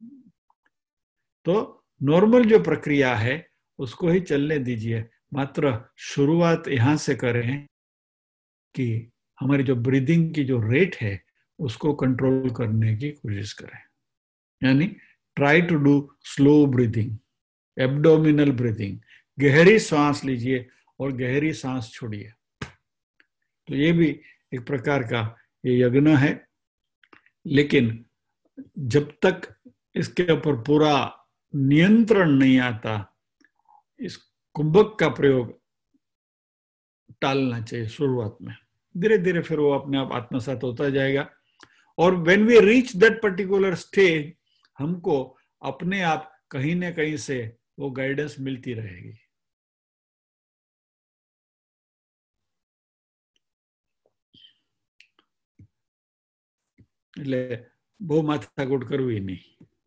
तो नॉर्मल जो प्रक्रिया है उसको ही चलने दीजिए, मात्र शुरुआत यहां से करें कि हमारी जो ब्रीदिंग की जो रेट है उसको कंट्रोल करने की कोशिश करें। यानी try to do slow breathing, abdominal breathing. गहरी सांस लीजिए और गहरी सांस छोड़िए। तो ये भी एक प्रकार का ये यज्ञ है, लेकिन जब तक इसके ऊपर पूरा नियंत्रण नहीं आता, इस कुंभक का प्रयोग टालना चाहिए शुरुआत में। धीरे धीरे फिर वो अपने आप आत्मसात होता जाएगा, और when we reach that particular stage हमको अपने आप कहीं ना कहीं से वो गाइडेंस मिलती रहेगी। એટલે બહુ માથાકૂટ કરવી નહીં।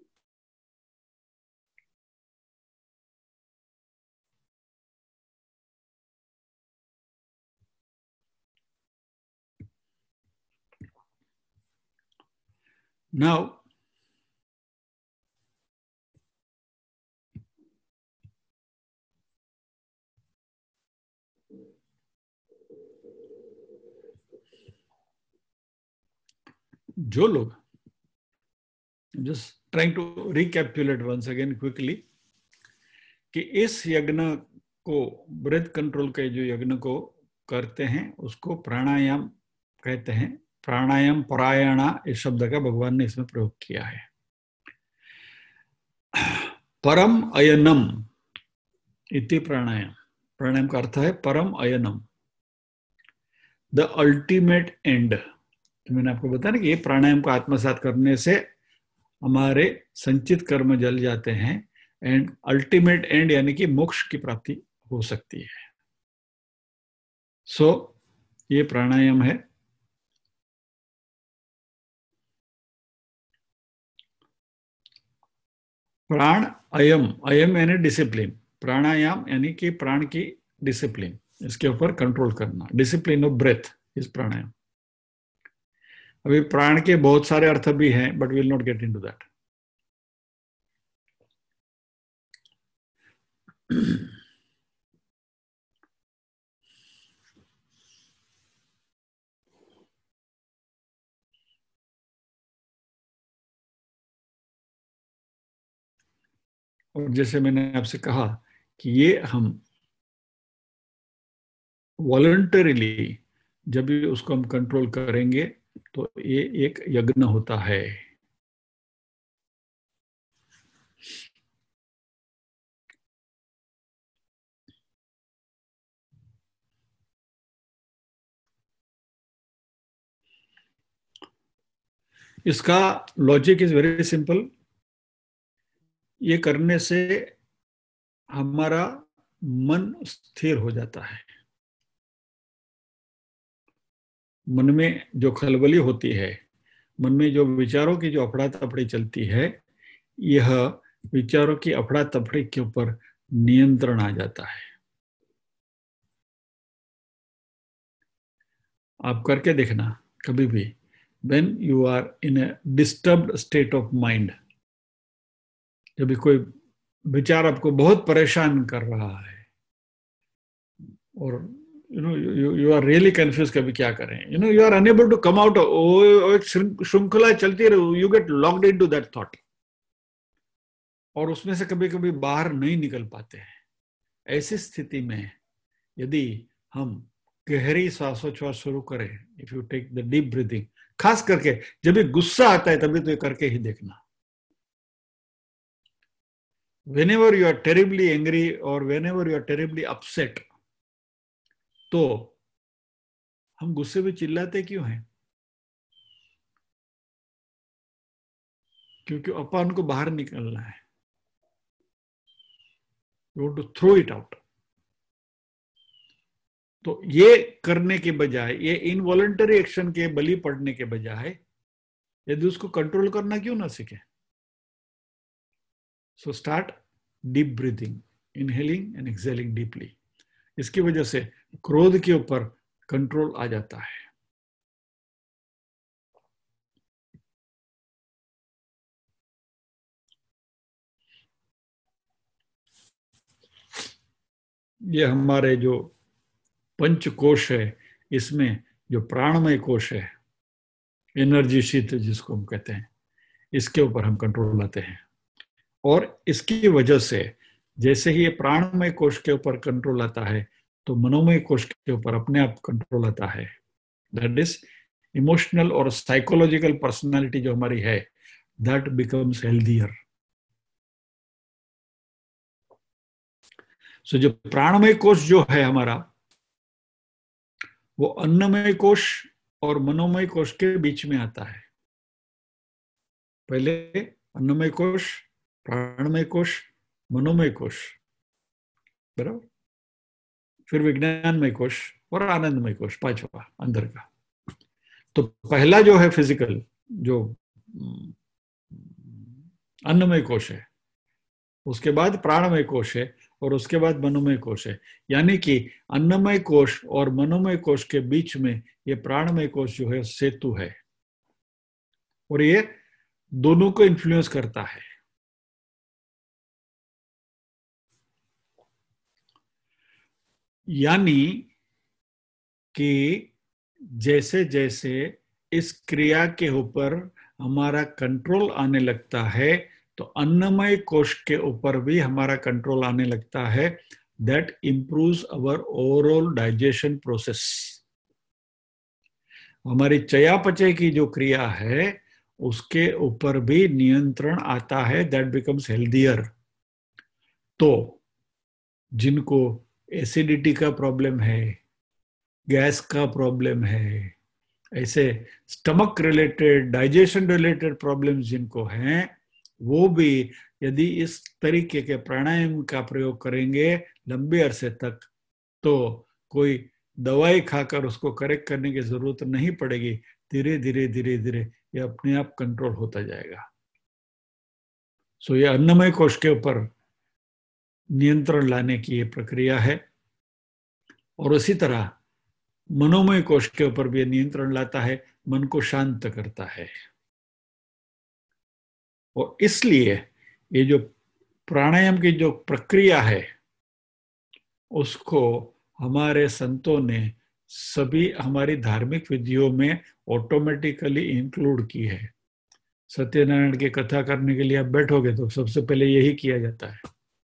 Now, जो लोग, just trying to recapitulate once again quickly, कि इस यज्ञ को, ब्रेथ कंट्रोल के जो यज्ञ को करते हैं उसको प्राणायाम कहते हैं। प्राणायाम परायणा इस शब्द का भगवान ने इसमें प्रयोग किया है। परम अयनम इति प्राणायाम। प्राणायाम का अर्थ है परम अयनम, द अल्टीमेट एंड। तो मैंने आपको बताया ना कि ये प्राणायाम को आत्मसात करने से हमारे संचित कर्म जल जाते हैं, एंड अल्टीमेट एंड यानी कि मोक्ष की प्राप्ति हो सकती है। सो ये प्राणायाम है। प्राण अयम, अयम यानी डिसिप्लिन, प्राणायाम यानी कि प्राण की डिसिप्लिन, इसके ऊपर कंट्रोल करना, discipline of breath is pranayama. अभी प्राण के बहुत सारे अर्थ भी हैं, but will not get into that. और जैसे मैंने आपसे कहा कि ये हम वॉलंटरीली जब भी उसको हम कंट्रोल करेंगे तो ये एक यज्ञ होता है। इसका लॉजिक इज वेरी सिंपल। ये करने से हमारा मन स्थिर हो जाता है। मन में जो खलबली होती है, मन में जो विचारों की जो अफड़ा तफड़ी चलती है, यह विचारों की अफड़ा तफड़ी के ऊपर नियंत्रण आ जाता है। आप करके देखना कभी भी, when you are in a disturbed state of mind, जब भी कोई विचार आपको बहुत परेशान कर रहा है और यू आर रियली कंफ्यूज, कभी क्या करें, you are unable to come out, एक श्रृंखला चलती रहे, you get locked into that thought और उसमें से कभी कभी बाहर नहीं निकल पाते हैं। ऐसी स्थिति में यदि हम गहरी श्वासोच्छ्वास शुरू करें, if you take the deep breathing, खास करके जब भी गुस्सा आता है तभी तो ये करके ही देखना। whenever you are terribly angry or whenever you are terribly upset, तो हम गुस्से में चिल्लाते क्यों हैं? क्योंकि अपन को बाहर निकलना है, you want to throw it out। तो ये करने के बजाय, ये इनवॉलंटरी एक्शन के बलि पड़ने के बजाय यदि उसको कंट्रोल करना क्यों ना सीखे। So start deep breathing, inhaling and exhaling deeply. इसकी वजह से क्रोध के ऊपर कंट्रोल आ जाता है। ये हमारे जो पंच कोश है, इसमें जो प्राणमय कोश है, एनर्जी शीत जिसको हम कहते हैं, इसके ऊपर हम कंट्रोल लाते हैं। और इसकी वजह से जैसे ही ये प्राणमय कोश के ऊपर कंट्रोल आता है तो मनोमय कोश के ऊपर अपने आप कंट्रोल आता है। दैट इज इमोशनल और साइकोलॉजिकल पर्सनालिटी जो हमारी है, दैट बिकम्स हेल्दियर। सो जो प्राणमय कोश जो है हमारा, वो अन्नमय कोश और मनोमय कोश के बीच में आता है। पहले अन्नमय कोश, प्राणमय कोश, मनोमय कोश, बराबर, फिर विज्ञानमय कोश और आनंदमय कोश, पांचवा अंदर का। तो पहला जो है फिजिकल, जो अन्नमय कोश है, उसके बाद प्राणमय कोश है और उसके बाद मनोमय कोश है। यानी कि अन्नमय कोश और मनोमय कोश के बीच में ये प्राणमय कोश जो है सेतु है और ये दोनों को इन्फ्लुएंस करता है। यानी कि जैसे जैसे इस क्रिया के ऊपर हमारा कंट्रोल आने लगता है तो अन्नमय कोश के ऊपर भी हमारा कंट्रोल आने लगता है। That improves our overall digestion process. हमारी चयापचय की जो क्रिया है उसके ऊपर भी नियंत्रण आता है। That becomes healthier. तो जिनको एसिडिटी का प्रॉब्लम है, गैस का प्रॉब्लम है, ऐसे stomach related, digestion related problems जिनको हैं, वो भी यदि इस तरीके के प्राणायाम का प्रयोग करेंगे लंबे अरसे तक, तो कोई दवाई खाकर उसको करेक्ट करने की जरूरत नहीं पड़ेगी। धीरे धीरे धीरे धीरे ये अपने आप कंट्रोल होता जाएगा। सो ये अन्नमय कोश के ऊपर नियंत्रण लाने की ये प्रक्रिया है और उसी तरह मनोमय कोश के ऊपर भी नियंत्रण लाता है, मन को शांत करता है। और इसलिए ये जो प्राणायाम की जो प्रक्रिया है उसको हमारे संतों ने सभी हमारी धार्मिक विधियों में ऑटोमेटिकली इंक्लूड की है। सत्यनारायण की कथा करने के लिए आप बैठोगे तो सबसे पहले यही किया जाता है।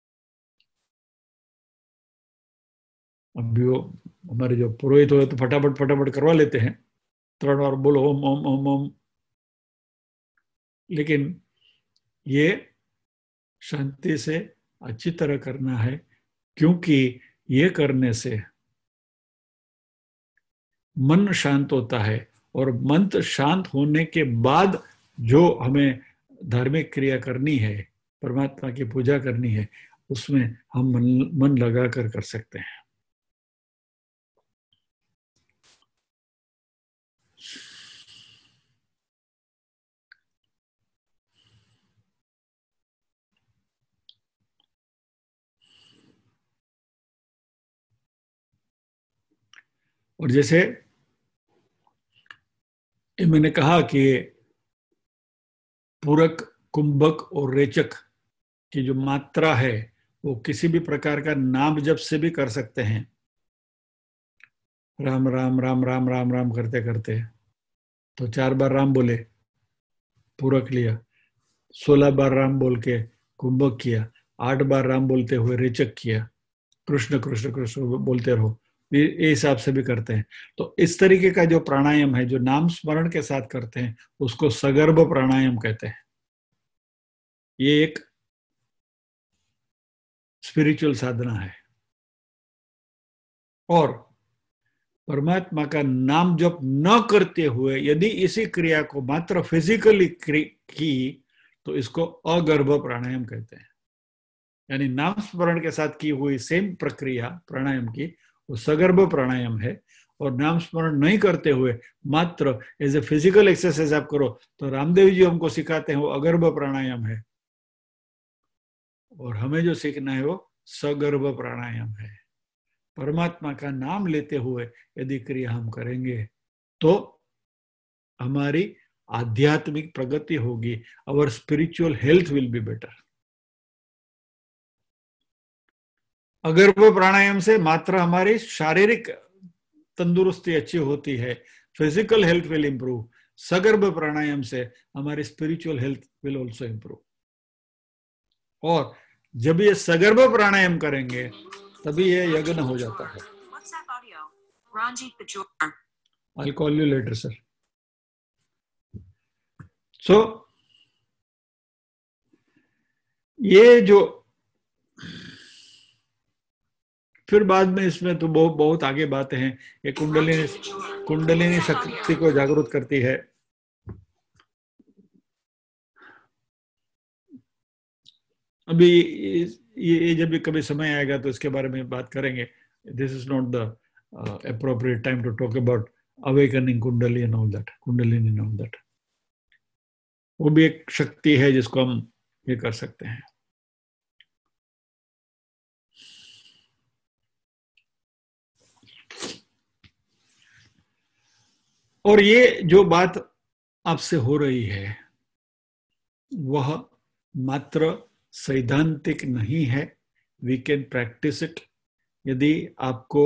अभी वो हमारे जो पुरोहित हो तो फटाफट फटाफट करवा लेते हैं, 3 बार बोलो ओम ओम ओम ओम, लेकिन ये शांति से अच्छी तरह करना है, क्योंकि ये करने से मन शांत होता है, और मन शांत होने के बाद जो हमें धार्मिक क्रिया करनी है, परमात्मा की पूजा करनी है, उसमें हम मन लगा कर सकते हैं। और जैसे मैंने कहा कि पूरक, कुंभक और रेचक की जो मात्रा है वो किसी भी प्रकार का नाम जप से भी कर सकते हैं। राम राम राम राम राम राम करते करते तो 4 बार राम बोले, पूरक लिया, 16 बार राम बोल के कुंभक किया, 8 बार राम बोलते हुए रेचक किया, कृष्ण कृष्ण कृष्ण बोलते रहो, ये हिसाब से भी करते हैं। तो इस तरीके का जो प्राणायाम है, जो नाम स्मरण के साथ करते हैं, उसको सगर्भ प्राणायाम कहते हैं। ये एक स्पिरिचुअल साधना है। और परमात्मा का नाम जप न करते हुए यदि इसी क्रिया को मात्र फिजिकली की तो इसको अगर्भ प्राणायाम कहते हैं। यानी नाम स्मरण के साथ की हुई सेम प्रक्रिया प्राणायाम की, वो सगर्भ प्राणायाम है। और नाम स्मरण नहीं करते हुए मात्र एज ए फिजिकल एक्सरसाइज आप करो तो रामदेव जी हमको सिखाते हैं वो अगर्भ प्राणायाम है, और हमें जो सीखना है वो सगर्भ प्राणायाम है। परमात्मा का नाम लेते हुए यदि क्रिया हम करेंगे तो हमारी आध्यात्मिक प्रगति होगी, our spiritual health will be better. अगर्भ प्राणायाम से मात्र हमारी शारीरिक तंदुरुस्ती अच्छी होती है, फिजिकल हेल्थ विल इंप्रूव। सगर्भ प्राणायाम से हमारी spiritual health will also improve. और जब ये सगर्भ प्राणायाम करेंगे तभी ये यज्ञ हो जाता है। I'll call you later, sir. So, ये जो फिर बाद में इसमें तो बहुत आगे बातें हैं। ये कुंडलिनी शक्ति को जागरूक करती है। अभी ये जब भी कभी समय आएगा तो इसके बारे में बात करेंगे। This is not the appropriate time to talk about awakening कुंडली and all that, kundalini and all that. वो भी एक शक्ति है जिसको हम ये कर सकते हैं। और ये जो बात आपसे हो रही है वह मात्र सैद्धांतिक नहीं है, वी कैन प्रैक्टिस इट। यदि आपको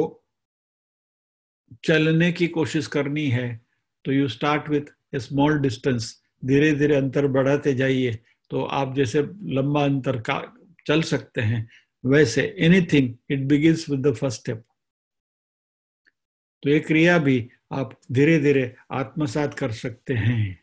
चलने की कोशिश करनी है तो you start with a small distance, धीरे धीरे अंतर बढ़ाते जाइए तो आप जैसे लंबा अंतर का चल सकते हैं, वैसे anything it begins with the first step. तो ये क्रिया भी आप धीरे धीरे आत्मसात कर सकते हैं।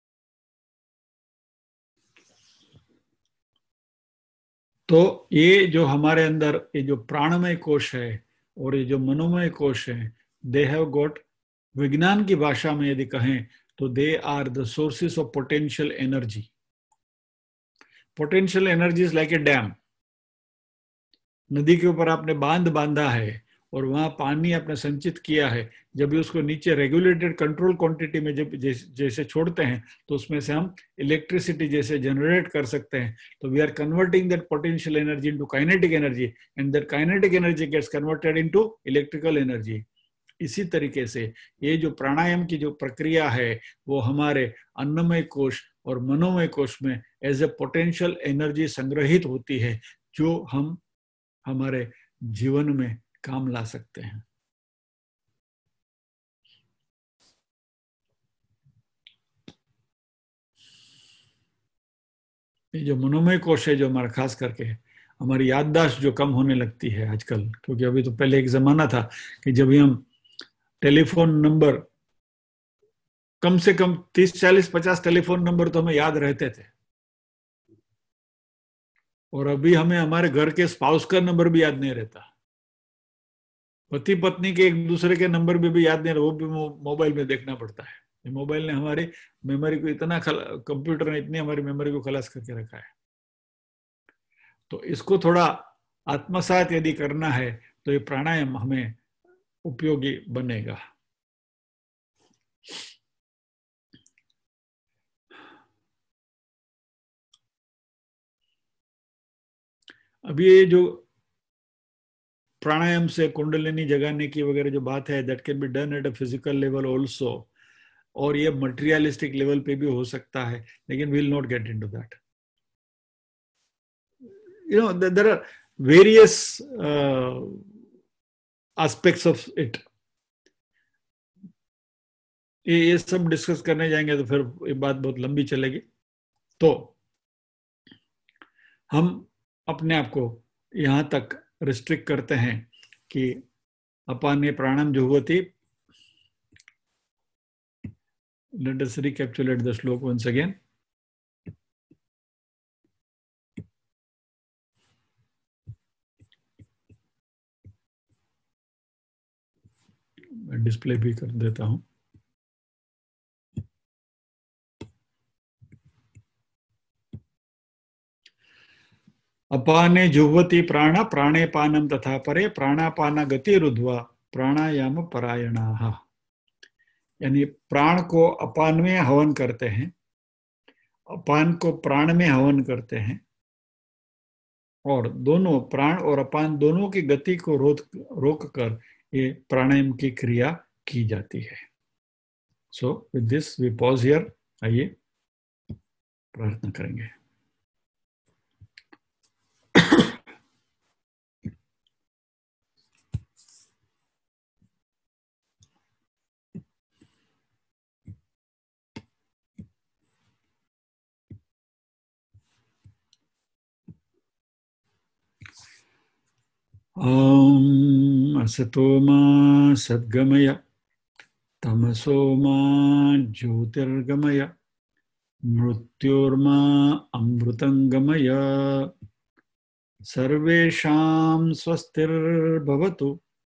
तो ये जो हमारे अंदर ये जो प्राणमय कोश है और ये जो मनोमय कोश है, दे हैव गॉट, विज्ञान की भाषा में यदि कहें तो they are the sources of potential energy. Potential energy is like a dam. नदी के ऊपर आपने बांध बांधा है और वहां पानी आपने संचित किया है, जब भी उसको नीचे रेगुलेटेड कंट्रोल क्वांटिटी में जब जैसे छोड़ते हैं तो उसमें से हम इलेक्ट्रिसिटी जैसे जनरेट कर सकते हैं। तो we are converting that potential energy into kinetic energy and that kinetic energy gets converted into electrical energy. इसी तरीके से ये जो प्राणायाम की जो प्रक्रिया है वो हमारे अन्नमय कोश और मनोमय कोश में एज ए पोटेंशियल एनर्जी संग्रहित होती है, जो हम हमारे जीवन में काम ला सकते हैं। ये जो मनोमय कोश है, जो हमारा खास करके हमारी याददाश्त जो कम होने लगती है आजकल, क्योंकि अभी तो पहले एक जमाना था कि जब भी हम टेलीफोन नंबर, कम से कम 30, 40, 50 टेलीफोन नंबर तो हमें याद रहते थे, और अभी हमें हमारे घर के स्पाउस का नंबर भी याद नहीं रहता, पति पत्नी के एक दूसरे के नंबर भी याद नहीं, वो भी मोबाइल में देखना पड़ता है। मोबाइल ने हमारी मेमोरी को इतना कंप्यूटर ने इतनी हमारी मेमोरी को खलास करके रखा है। तो इसको थोड़ा आत्मसात यदि करना है तो ये प्राणायाम हमें उपयोगी बनेगा। अभी ये जो प्राणायाम से कुंडलिनी जगाने की वगैरह जो बात है, that can be done at a physical level also, और ये मटेरियलिस्टिक लेवल पे भी हो सकता है, लेकिन we will not get into that. You know, there are various aspects of it. ये सब डिस्कस करने जाएंगे तो फिर ये बात बहुत लंबी चलेगी। तो हम अपने आप को यहाँ तक रिस्ट्रिक्ट करते हैं कि अपाने प्राणायाम जुह्वति। Let us recapitulate the श्लोक once again. मैं डिस्प्ले भी कर देता हूं। अपाने जुह्वति प्राण, प्राणे पानम तथा परे, प्राणापान गति रुद्वा प्राणायाम परायणाः। यानी प्राण को अपान में हवन करते हैं, अपान को प्राण में हवन करते हैं, और दोनों प्राण और अपान दोनों की गति को रोक कर ये प्राणायाम की क्रिया की जाती है। So with this we pause here. आइए प्रार्थना करेंगे। ओम असतो मा सद्गमय, तमसो मा ज्योतिर्गमय, मृत्योर्मा अमृतंगमय। सर्वेषां स्वस्तिर्भवतु,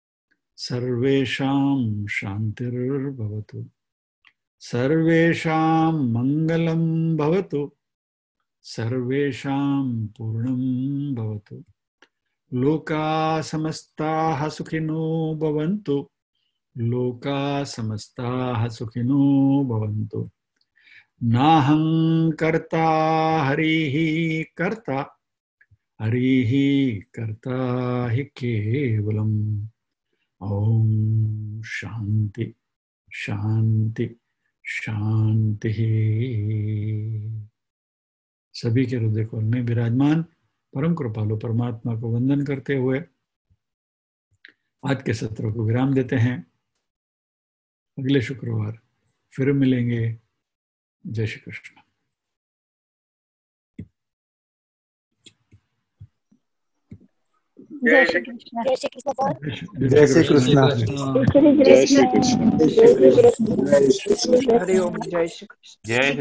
सर्वेषां शांतिर्भवतु, सर्वेषां मंगलं भवतु, सर्वेषां पूर्णं भवतु। लोका समस्ताः सुखिनो भवन्तु, लोका समस्ताः सुखिनो भवन्तु। नाहं कर्ता हरिः कर्ता, हरिः कर्ता हि केवलम्। ओम शांति शांति शांति। सभी के हृदय कोल में विराजमान परम कृपालु परमात्मा को वंदन करते हुए आज के सत्र को विराम देते हैं। अगले शुक्रवार फिर मिलेंगे। जय श्री कृष्ण।
जय श्री कृष्ण।
जय श्री कृष्ण।
जय श्री कृष्ण।
जय श्री कृष्ण।
जय श्री कृष्ण।
हरि ओम। जय श्री कृष्ण।
जय